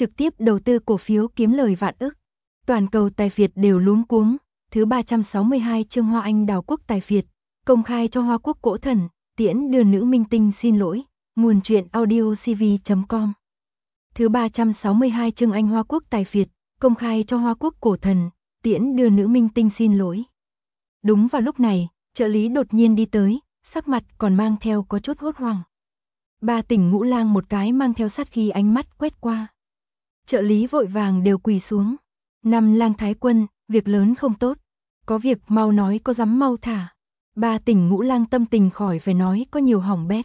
trực tiếp đầu tư cổ phiếu kiếm lời vạn ức. Toàn cầu tài phiệt đều luống cuống. Thứ 362 chương Hoa Anh đào quốc tài phiệt, công khai cho Hoa Quốc cổ thần, tiễn đưa nữ minh tinh xin lỗi. Nguồn truyện audiocv.com. Thứ 362 chương Anh Hoa Quốc tài phiệt, công khai cho Hoa Quốc cổ thần, tiễn đưa nữ minh tinh xin lỗi. Đúng vào lúc này, trợ lý đột nhiên đi tới, sắc mặt còn mang theo có chút hốt hoảng. Ba Tỉnh Ngũ Lang một cái mang theo sát khí ánh mắt quét qua. Trợ lý vội vàng đều quỳ xuống. Năm Lang Thái Quân, việc lớn không tốt. Có việc mau nói, có dám mau thả. Ba Tỉnh Ngũ Lang tâm tình khỏi phải nói có nhiều hỏng bét.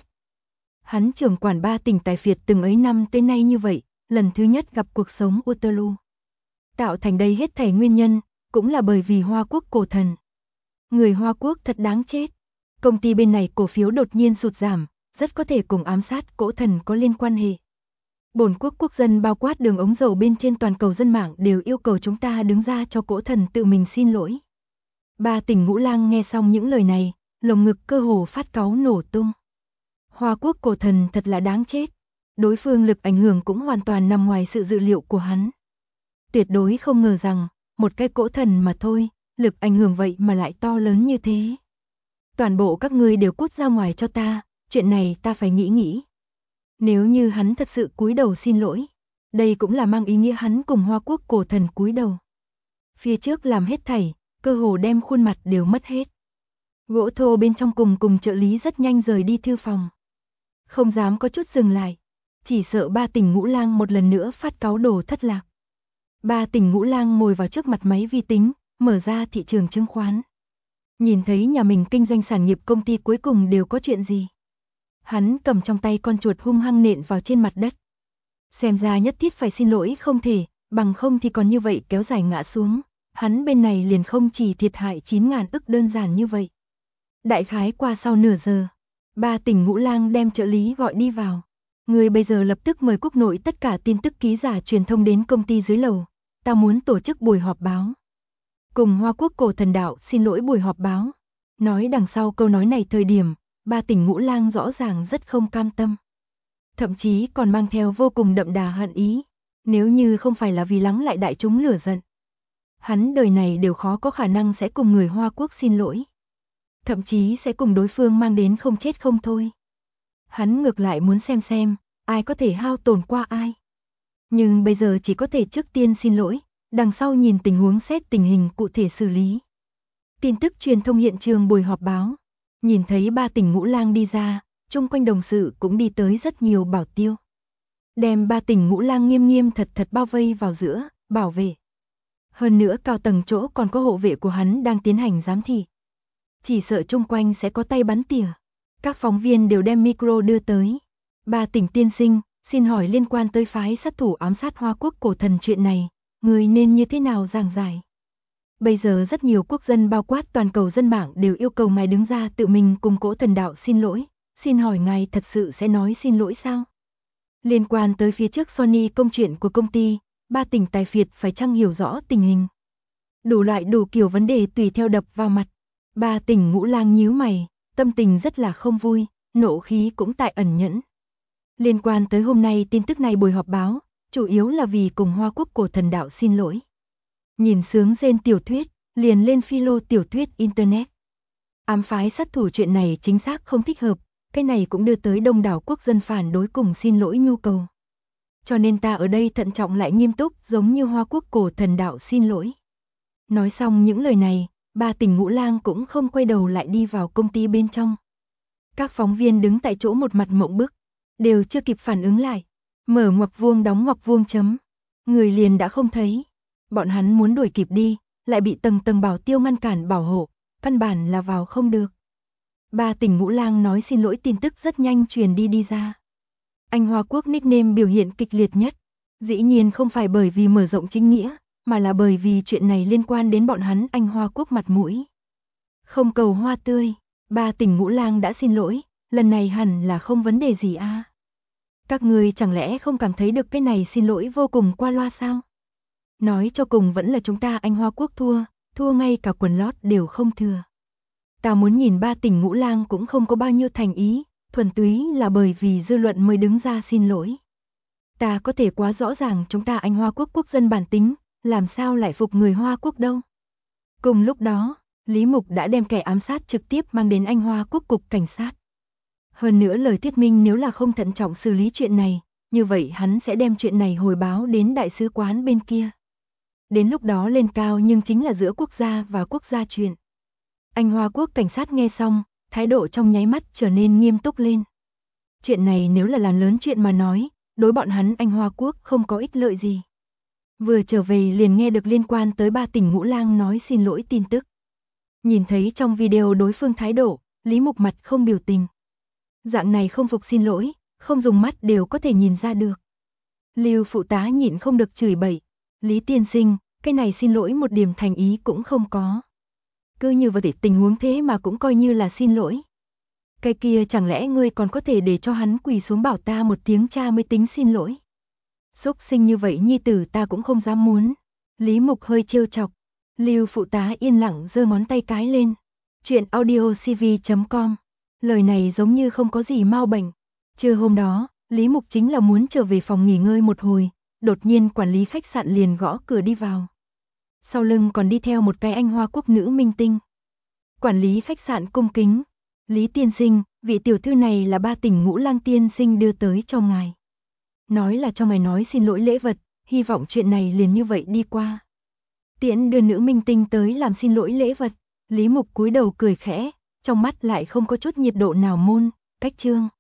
Hắn trưởng quản ba tỉnh tài phiệt từng ấy năm tới nay như vậy, lần thứ nhất gặp cuộc sống Waterloo. Tạo thành đây hết thảy nguyên nhân, cũng là bởi vì Hoa Quốc cổ thần. Người Hoa Quốc thật đáng chết. Công ty bên này cổ phiếu đột nhiên sụt giảm, rất có thể cùng ám sát cổ thần có liên quan hệ. Bổn quốc quốc dân bao quát đường ống dầu bên trên toàn cầu dân mạng đều yêu cầu chúng ta đứng ra cho cổ thần tự mình xin lỗi. Ba Tỉnh Ngũ Lang nghe xong những lời này, lồng ngực cơ hồ phát cáu nổ tung. Hoa Quốc cổ thần thật là đáng chết. Đối phương lực ảnh hưởng cũng hoàn toàn nằm ngoài sự dự liệu của hắn. Tuyệt đối không ngờ rằng, một cái cổ thần mà thôi, lực ảnh hưởng vậy mà lại to lớn như thế. Toàn bộ các ngươi đều cút ra ngoài cho ta, chuyện này ta phải nghĩ nghĩ. Nếu như hắn thật sự cúi đầu xin lỗi, đây cũng là mang ý nghĩa hắn cùng Hoa Quốc cổ thần cúi đầu. Phía trước làm hết thảy, cơ hồ đem khuôn mặt đều mất hết. Gỗ thô bên trong cùng trợ lý rất nhanh rời đi thư phòng. Không dám có chút dừng lại, chỉ sợ Ba Tỉnh Ngũ Lang một lần nữa phát cáu đồ thất lạc. Ba Tỉnh Ngũ Lang ngồi vào trước mặt máy vi tính, mở ra thị trường chứng khoán. Nhìn thấy nhà mình kinh doanh sản nghiệp công ty cuối cùng đều có chuyện gì. Hắn cầm trong tay con chuột hung hăng nện vào trên mặt đất. Xem ra nhất thiết phải xin lỗi không thể, bằng không thì còn như vậy kéo dài ngã xuống. Hắn bên này liền không chỉ thiệt hại 9.000 ức đơn giản như vậy. Đại khái qua sau nửa giờ, Ba Tỉnh Ngũ Lang đem trợ lý gọi đi vào. Người bây giờ lập tức mời quốc nội tất cả tin tức ký giả truyền thông đến công ty dưới lầu. Ta muốn tổ chức buổi họp báo. Cùng Hoa Quốc cổ thần đạo xin lỗi buổi họp báo. Nói đằng sau câu nói này thời điểm, Ba Tỉnh Ngũ Lang rõ ràng rất không cam tâm. Thậm chí còn mang theo vô cùng đậm đà hận ý. Nếu như không phải là vì lắng lại đại chúng lửa giận, hắn đời này đều khó có khả năng sẽ cùng người Hoa Quốc xin lỗi. Thậm chí sẽ cùng đối phương mang đến không chết không thôi. Hắn ngược lại muốn xem ai có thể hao tổn qua ai. Nhưng bây giờ chỉ có thể trước tiên xin lỗi, đằng sau nhìn tình huống xét tình hình cụ thể xử lý. Tin tức truyền thông hiện trường buổi họp báo. Nhìn thấy Ba Tỉnh Ngũ Lang đi ra, chung quanh đồng sự cũng đi tới rất nhiều bảo tiêu. Đem Ba Tỉnh Ngũ Lang nghiêm nghiêm thật bao vây vào giữa, bảo vệ. Hơn nữa cao tầng chỗ còn có hộ vệ của hắn đang tiến hành giám thị. Chỉ sợ chung quanh sẽ có tay bắn tỉa. Các phóng viên đều đem micro đưa tới. Ba Tỉnh tiên sinh, xin hỏi liên quan tới phái sát thủ ám sát Hoa Quốc cổ thần chuyện này, người nên như thế nào giảng giải? Bây giờ rất nhiều quốc dân bao quát toàn cầu dân mạng đều yêu cầu ngài đứng ra tự mình cùng cổ thần đạo xin lỗi. Xin hỏi ngài thật sự sẽ nói xin lỗi sao? Liên quan tới phía trước Sony công chuyện của công ty, Ba Tỉnh tài phiệt phải chăng hiểu rõ tình hình? Đủ loại đủ kiểu vấn đề tùy theo đập vào mặt. Ba Tỉnh Ngũ Lang nhíu mày, tâm tình rất là không vui, nộ khí cũng tại ẩn nhẫn. Liên quan tới hôm nay tin tức này buổi họp báo, chủ yếu là vì cùng Hoa Quốc cổ thần đạo xin lỗi. Nhìn sướng rên tiểu thuyết, liền lên philo tiểu thuyết internet. Ám phái sát thủ chuyện này chính xác không thích hợp, cái này cũng đưa tới đông đảo quốc dân phản đối cùng xin lỗi nhu cầu. Cho nên ta ở đây thận trọng lại nghiêm túc giống như Hoa Quốc cổ thần đạo xin lỗi. Nói xong những lời này, Ba Tỉnh Ngũ Lang cũng không quay đầu lại đi vào công ty bên trong. Các phóng viên đứng tại chỗ một mặt mộng bức, đều chưa kịp phản ứng lại. Mở ngoặc vuông đóng ngoặc vuông chấm. Người liền đã không thấy. Bọn hắn muốn đuổi kịp đi, lại bị tầng bảo tiêu ngăn cản bảo hộ, căn bản là vào không được. Ba Tỉnh Ngũ Lang nói xin lỗi tin tức rất nhanh truyền đi ra. Anh Hoa Quốc nickname biểu hiện kịch liệt nhất. Dĩ nhiên không phải bởi vì mở rộng chính nghĩa, mà là bởi vì chuyện này liên quan đến bọn hắn anh Hoa Quốc mặt mũi. Không cầu hoa tươi, Ba Tỉnh Ngũ Lang đã xin lỗi, lần này hẳn là không vấn đề gì à. Các người chẳng lẽ không cảm thấy được cái này xin lỗi vô cùng qua loa sao? Nói cho cùng vẫn là chúng ta anh Hoa Quốc thua ngay cả quần lót đều không thừa. Ta muốn nhìn Ba Tỉnh Ngũ Lang cũng không có bao nhiêu thành ý, thuần túy là bởi vì dư luận mới đứng ra xin lỗi. Ta có thể quá rõ ràng chúng ta Anh Hoa Quốc quốc dân bản tính, làm sao lại phục người Hoa Quốc đâu. Cùng lúc đó, Lý Mục đã đem kẻ ám sát trực tiếp mang đến Anh Hoa Quốc cục cảnh sát. Hơn nữa lời thuyết minh nếu là không thận trọng xử lý chuyện này, như vậy hắn sẽ đem chuyện này hồi báo đến đại sứ quán bên kia. Đến lúc đó lên cao nhưng chính là giữa quốc gia và quốc gia chuyện. Anh Hoa Quốc cảnh sát nghe xong, thái độ trong nháy mắt trở nên nghiêm túc lên. Chuyện này nếu là làm lớn chuyện mà nói, đối bọn hắn Anh Hoa Quốc không có ích lợi gì. Vừa trở về liền nghe được liên quan tới 3 tỉnh Ngũ Lang nói xin lỗi tin tức. Nhìn thấy trong video đối phương thái độ, Lý Mục mặt không biểu tình. Dạng này không phục xin lỗi, không dùng mắt đều có thể nhìn ra được. Lưu phụ tá nhịn không được chửi bậy. Lý tiên sinh, cái này xin lỗi một điểm thành ý cũng không có. Cứ như vậy tình huống thế mà cũng coi như là xin lỗi. Cái kia chẳng lẽ ngươi còn có thể để cho hắn quỳ xuống bảo ta một tiếng cha mới tính xin lỗi. Xúc sinh như vậy nhi tử ta cũng không dám muốn. Lý Mục hơi trêu chọc. Lưu phụ tá yên lặng giơ ngón tay cái lên. Chuyện audiocv.com. Lời này giống như không có gì mau bệnh. Trưa hôm đó, Lý Mục chính là muốn trở về phòng nghỉ ngơi một hồi, đột nhiên quản lý khách sạn liền gõ cửa đi vào. Sau lưng còn đi theo một cái Anh Hoa Quốc nữ minh tinh. Quản lý khách sạn cung kính. Lý tiên sinh, vị tiểu thư này là 3 tỉnh Ngũ Lang tiên sinh đưa tới cho ngài. Nói là cho mày nói xin lỗi lễ vật, hy vọng chuyện này liền như vậy đi qua. Tiễn đưa nữ minh tinh tới làm xin lỗi lễ vật. Lý Mục cúi đầu cười khẽ, trong mắt lại không có chút nhiệt độ nào môn, cách trương.